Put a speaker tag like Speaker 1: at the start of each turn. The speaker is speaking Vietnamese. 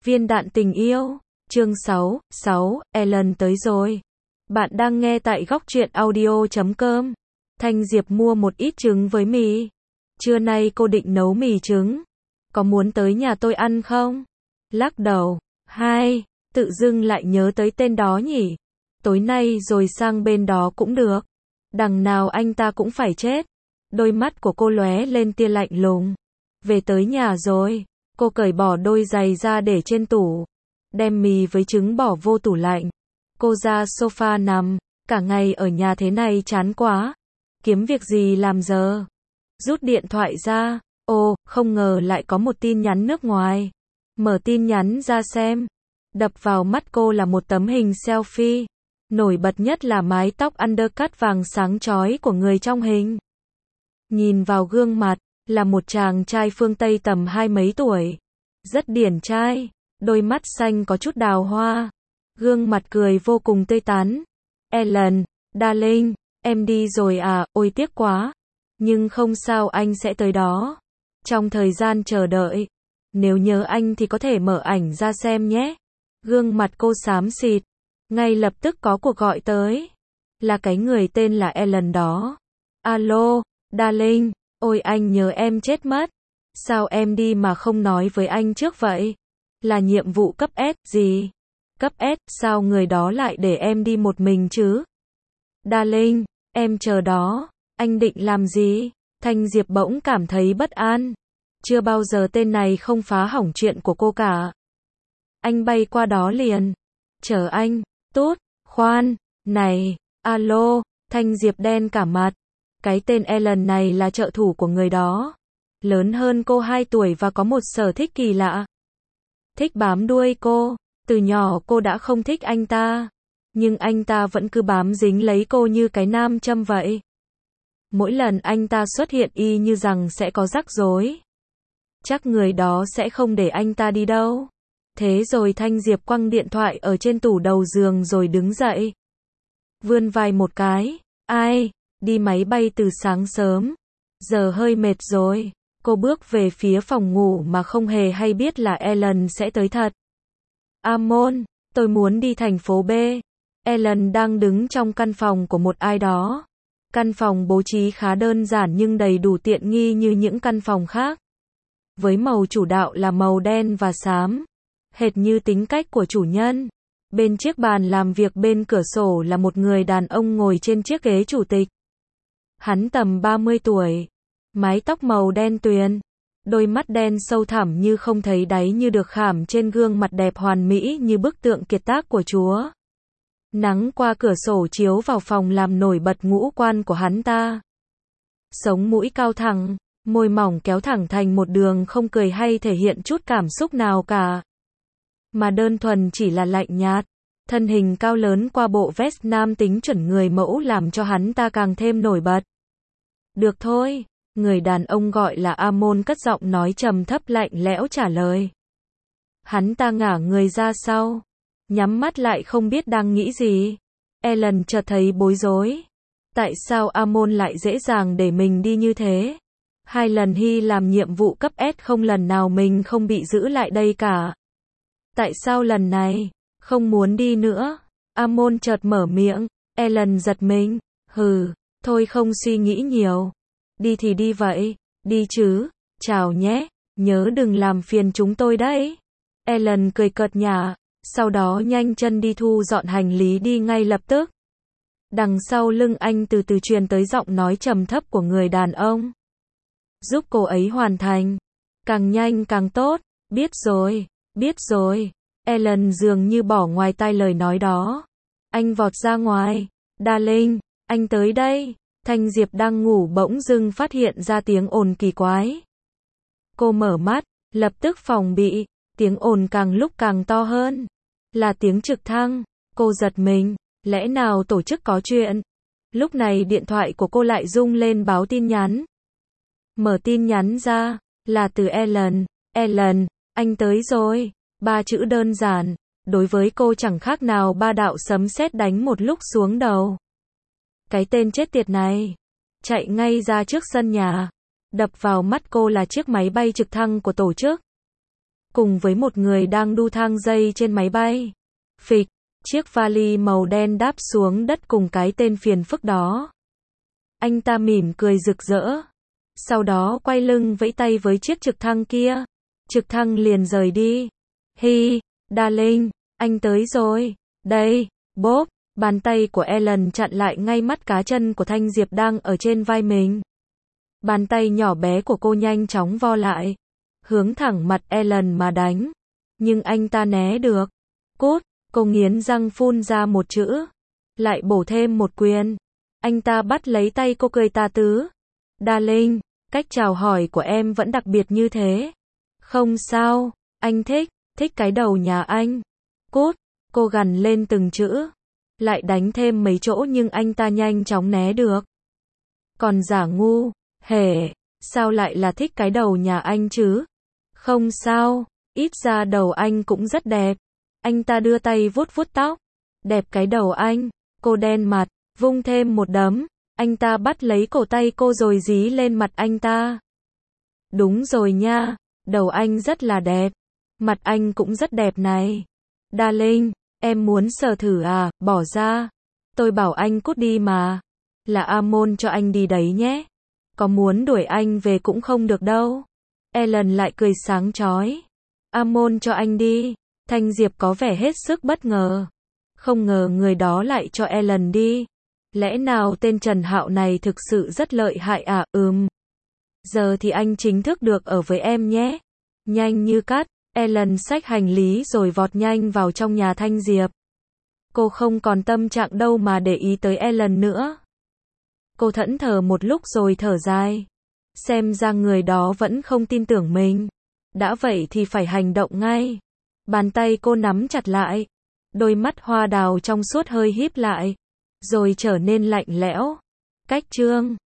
Speaker 1: Viên đạn tình yêu. Chương 6, Ellen tới rồi. Bạn đang nghe tại góc truyện audio.com. Thanh Diệp mua một ít trứng với mì. Trưa nay cô định nấu mì trứng. Có muốn tới nhà tôi ăn không? Lắc đầu. Tự dưng lại nhớ tới tên đó nhỉ. Tối nay rồi sang bên đó cũng được. Đằng nào anh ta cũng phải chết. Đôi mắt của cô lóe lên tia lạnh lùng. Về tới nhà rồi. Cô cởi bỏ đôi giày ra để trên tủ. Đem mì với trứng bỏ vô tủ lạnh. Cô ra sofa nằm. Cả ngày ở nhà thế này chán quá. Kiếm việc gì làm giờ? Rút điện thoại ra. Không ngờ lại có một tin nhắn nước ngoài. Mở tin nhắn ra xem. Đập vào mắt cô là một tấm hình selfie. Nổi bật nhất là mái tóc undercut vàng sáng chói của người trong hình. Nhìn vào gương mặt, là một chàng trai phương Tây tầm 20 mấy tuổi. Rất điển trai, đôi mắt xanh có chút đào hoa. Gương mặt cười vô cùng tươi tắn. Ellen, darling, em đi rồi à, ôi tiếc quá. Nhưng không sao, anh sẽ tới đó. Trong thời gian chờ đợi, nếu nhớ anh thì có thể mở ảnh ra xem nhé. Gương mặt cô xám xịt. Ngay lập tức có cuộc gọi tới. Là cái người tên là Ellen đó. Alo, darling, ôi anh nhớ em chết mất. Sao em đi mà không nói với anh trước vậy? Là nhiệm vụ cấp S gì? Cấp S, sao người đó lại để em đi một mình chứ? Darling, em chờ đó. Anh định làm gì? Thanh Diệp bỗng cảm thấy bất an. Chưa bao giờ tên này không phá hỏng chuyện của cô cả. Anh bay qua đó liền. Chờ anh. Tốt, khoan, này, alo, Thanh Diệp đen cả mặt. Cái tên Ellen này là trợ thủ của người đó. Lớn hơn cô 2 tuổi và có một sở thích kỳ lạ. Thích bám đuôi cô. Từ nhỏ cô đã không thích anh ta. Nhưng anh ta vẫn cứ bám dính lấy cô như cái nam châm vậy. Mỗi lần anh ta xuất hiện y như rằng sẽ có rắc rối. Chắc người đó sẽ không để anh ta đi đâu. Thế rồi Thanh Diệp quăng điện thoại ở trên tủ đầu giường rồi đứng dậy. Vươn vai một cái. Đi máy bay từ sáng sớm. Giờ hơi mệt rồi. Cô bước về phía phòng ngủ mà không hề hay biết là Ellen sẽ tới thật. Amon, tôi muốn đi thành phố B. Ellen đang đứng trong căn phòng của một ai đó. Căn phòng bố trí khá đơn giản nhưng đầy đủ tiện nghi như những căn phòng khác. Với màu chủ đạo là màu đen và xám. Hệt như tính cách của chủ nhân. Bên chiếc bàn làm việc bên cửa sổ là một người đàn ông ngồi trên chiếc ghế chủ tịch. Hắn tầm 30 tuổi. Mái tóc màu đen tuyền. Đôi mắt đen sâu thẳm như không thấy đáy như được khảm trên gương mặt đẹp hoàn mỹ như bức tượng kiệt tác của Chúa. Nắng qua cửa sổ chiếu vào phòng làm nổi bật ngũ quan của hắn ta. Sống mũi cao thẳng, môi mỏng kéo thẳng thành một đường không cười hay thể hiện chút cảm xúc nào cả. Mà đơn thuần chỉ là lạnh nhạt. Thân hình cao lớn qua bộ vest nam tính chuẩn người mẫu làm cho hắn ta càng thêm nổi bật. Được thôi, người đàn ông gọi là Amon cất giọng nói trầm thấp lạnh lẽo trả lời. Hắn ta ngả người ra sau, nhắm mắt lại không biết đang nghĩ gì. Ellen chợt thấy bối rối. Tại sao Amon lại dễ dàng để mình đi như thế? 2 lần hy làm nhiệm vụ cấp S không lần nào mình không bị giữ lại đây cả. Tại sao lần này không muốn đi nữa? Amon chợt mở miệng. Ellen giật mình. Thôi không suy nghĩ nhiều. Đi thì đi vậy. Đi chứ. Chào nhé. Nhớ đừng làm phiền chúng tôi đấy. Ellen cười cợt nhả. Sau đó nhanh chân đi thu dọn hành lý đi ngay lập tức. Đằng sau lưng anh từ từ truyền tới giọng nói trầm thấp của người đàn ông. Giúp cô ấy hoàn thành. Càng nhanh càng tốt. Biết rồi. Ellen dường như bỏ ngoài tai lời nói đó. Anh vọt ra ngoài. Darling, anh tới đây. Thanh Diệp đang ngủ bỗng dưng phát hiện ra tiếng ồn kỳ quái. Cô mở mắt, lập tức phòng bị. Tiếng ồn càng lúc càng to hơn. Là tiếng trực thăng. Cô giật mình. Lẽ nào tổ chức có chuyện? Lúc này điện thoại của cô lại rung lên báo tin nhắn. Mở tin nhắn ra. Là từ Ellen. Ellen, anh tới rồi. 3 chữ đơn giản. Đối với cô chẳng khác nào 3 đạo sấm sét đánh một lúc xuống đầu. Cái tên chết tiệt này. Chạy ngay ra trước sân nhà. Đập vào mắt cô là chiếc máy bay trực thăng của tổ chức. cùng với một người đang đu thang dây trên máy bay. Phịch, chiếc vali màu đen đáp xuống đất cùng cái tên phiền phức đó. Anh ta mỉm cười rực rỡ. Sau đó quay lưng vẫy tay với chiếc trực thăng kia. Trực thăng liền rời đi. Hi, darling, anh tới rồi. Đây, Bob. Bàn tay của Ellen chặn lại ngay mắt cá chân của Thanh Diệp đang ở trên vai mình. Bàn tay nhỏ bé của cô nhanh chóng vo lại, hướng thẳng mặt Ellen mà đánh. Nhưng anh ta né được. Cút, cô nghiến răng phun ra một chữ. Lại bổ thêm một quyền. Anh ta bắt lấy tay cô cười tà tứ. Darling, cách chào hỏi của em vẫn đặc biệt như thế. Không sao, anh thích cái đầu nhà anh. Cút, cô gằn lên từng chữ. Lại đánh thêm mấy chỗ nhưng anh ta nhanh chóng né được. Còn giả ngu, hề, sao lại là thích cái đầu nhà anh chứ? Không sao, ít ra đầu anh cũng rất đẹp. Anh ta đưa tay vuốt vuốt tóc. Đẹp cái đầu anh, cô đen mặt, vung thêm một đấm. Anh ta bắt lấy cổ tay cô rồi dí lên mặt anh ta. Đúng rồi nha, đầu anh rất là đẹp. Mặt anh cũng rất đẹp này. Darling, em muốn sờ thử à, bỏ ra. Tôi bảo anh cút đi mà. Là Amon cho anh đi đấy nhé. Có muốn đuổi anh về cũng không được đâu. Ellen lại cười sáng chói. Amon cho anh đi. Thanh Diệp có vẻ hết sức bất ngờ. Không ngờ người đó lại cho Ellen đi. Lẽ nào tên Trần Hạo này thực sự rất lợi hại à? Giờ thì anh chính thức được ở với em nhé. Nhanh như cắt, Ellen xách hành lý rồi vọt nhanh vào trong nhà Thanh Diệp. Cô không còn tâm trạng đâu mà để ý tới Ellen nữa. Cô thẫn thờ một lúc rồi thở dài. Xem ra người đó vẫn không tin tưởng mình. Đã vậy thì phải hành động ngay. Bàn tay cô nắm chặt lại. Đôi mắt hoa đào trong suốt hơi híp lại. Rồi trở nên lạnh lẽo. Cách chương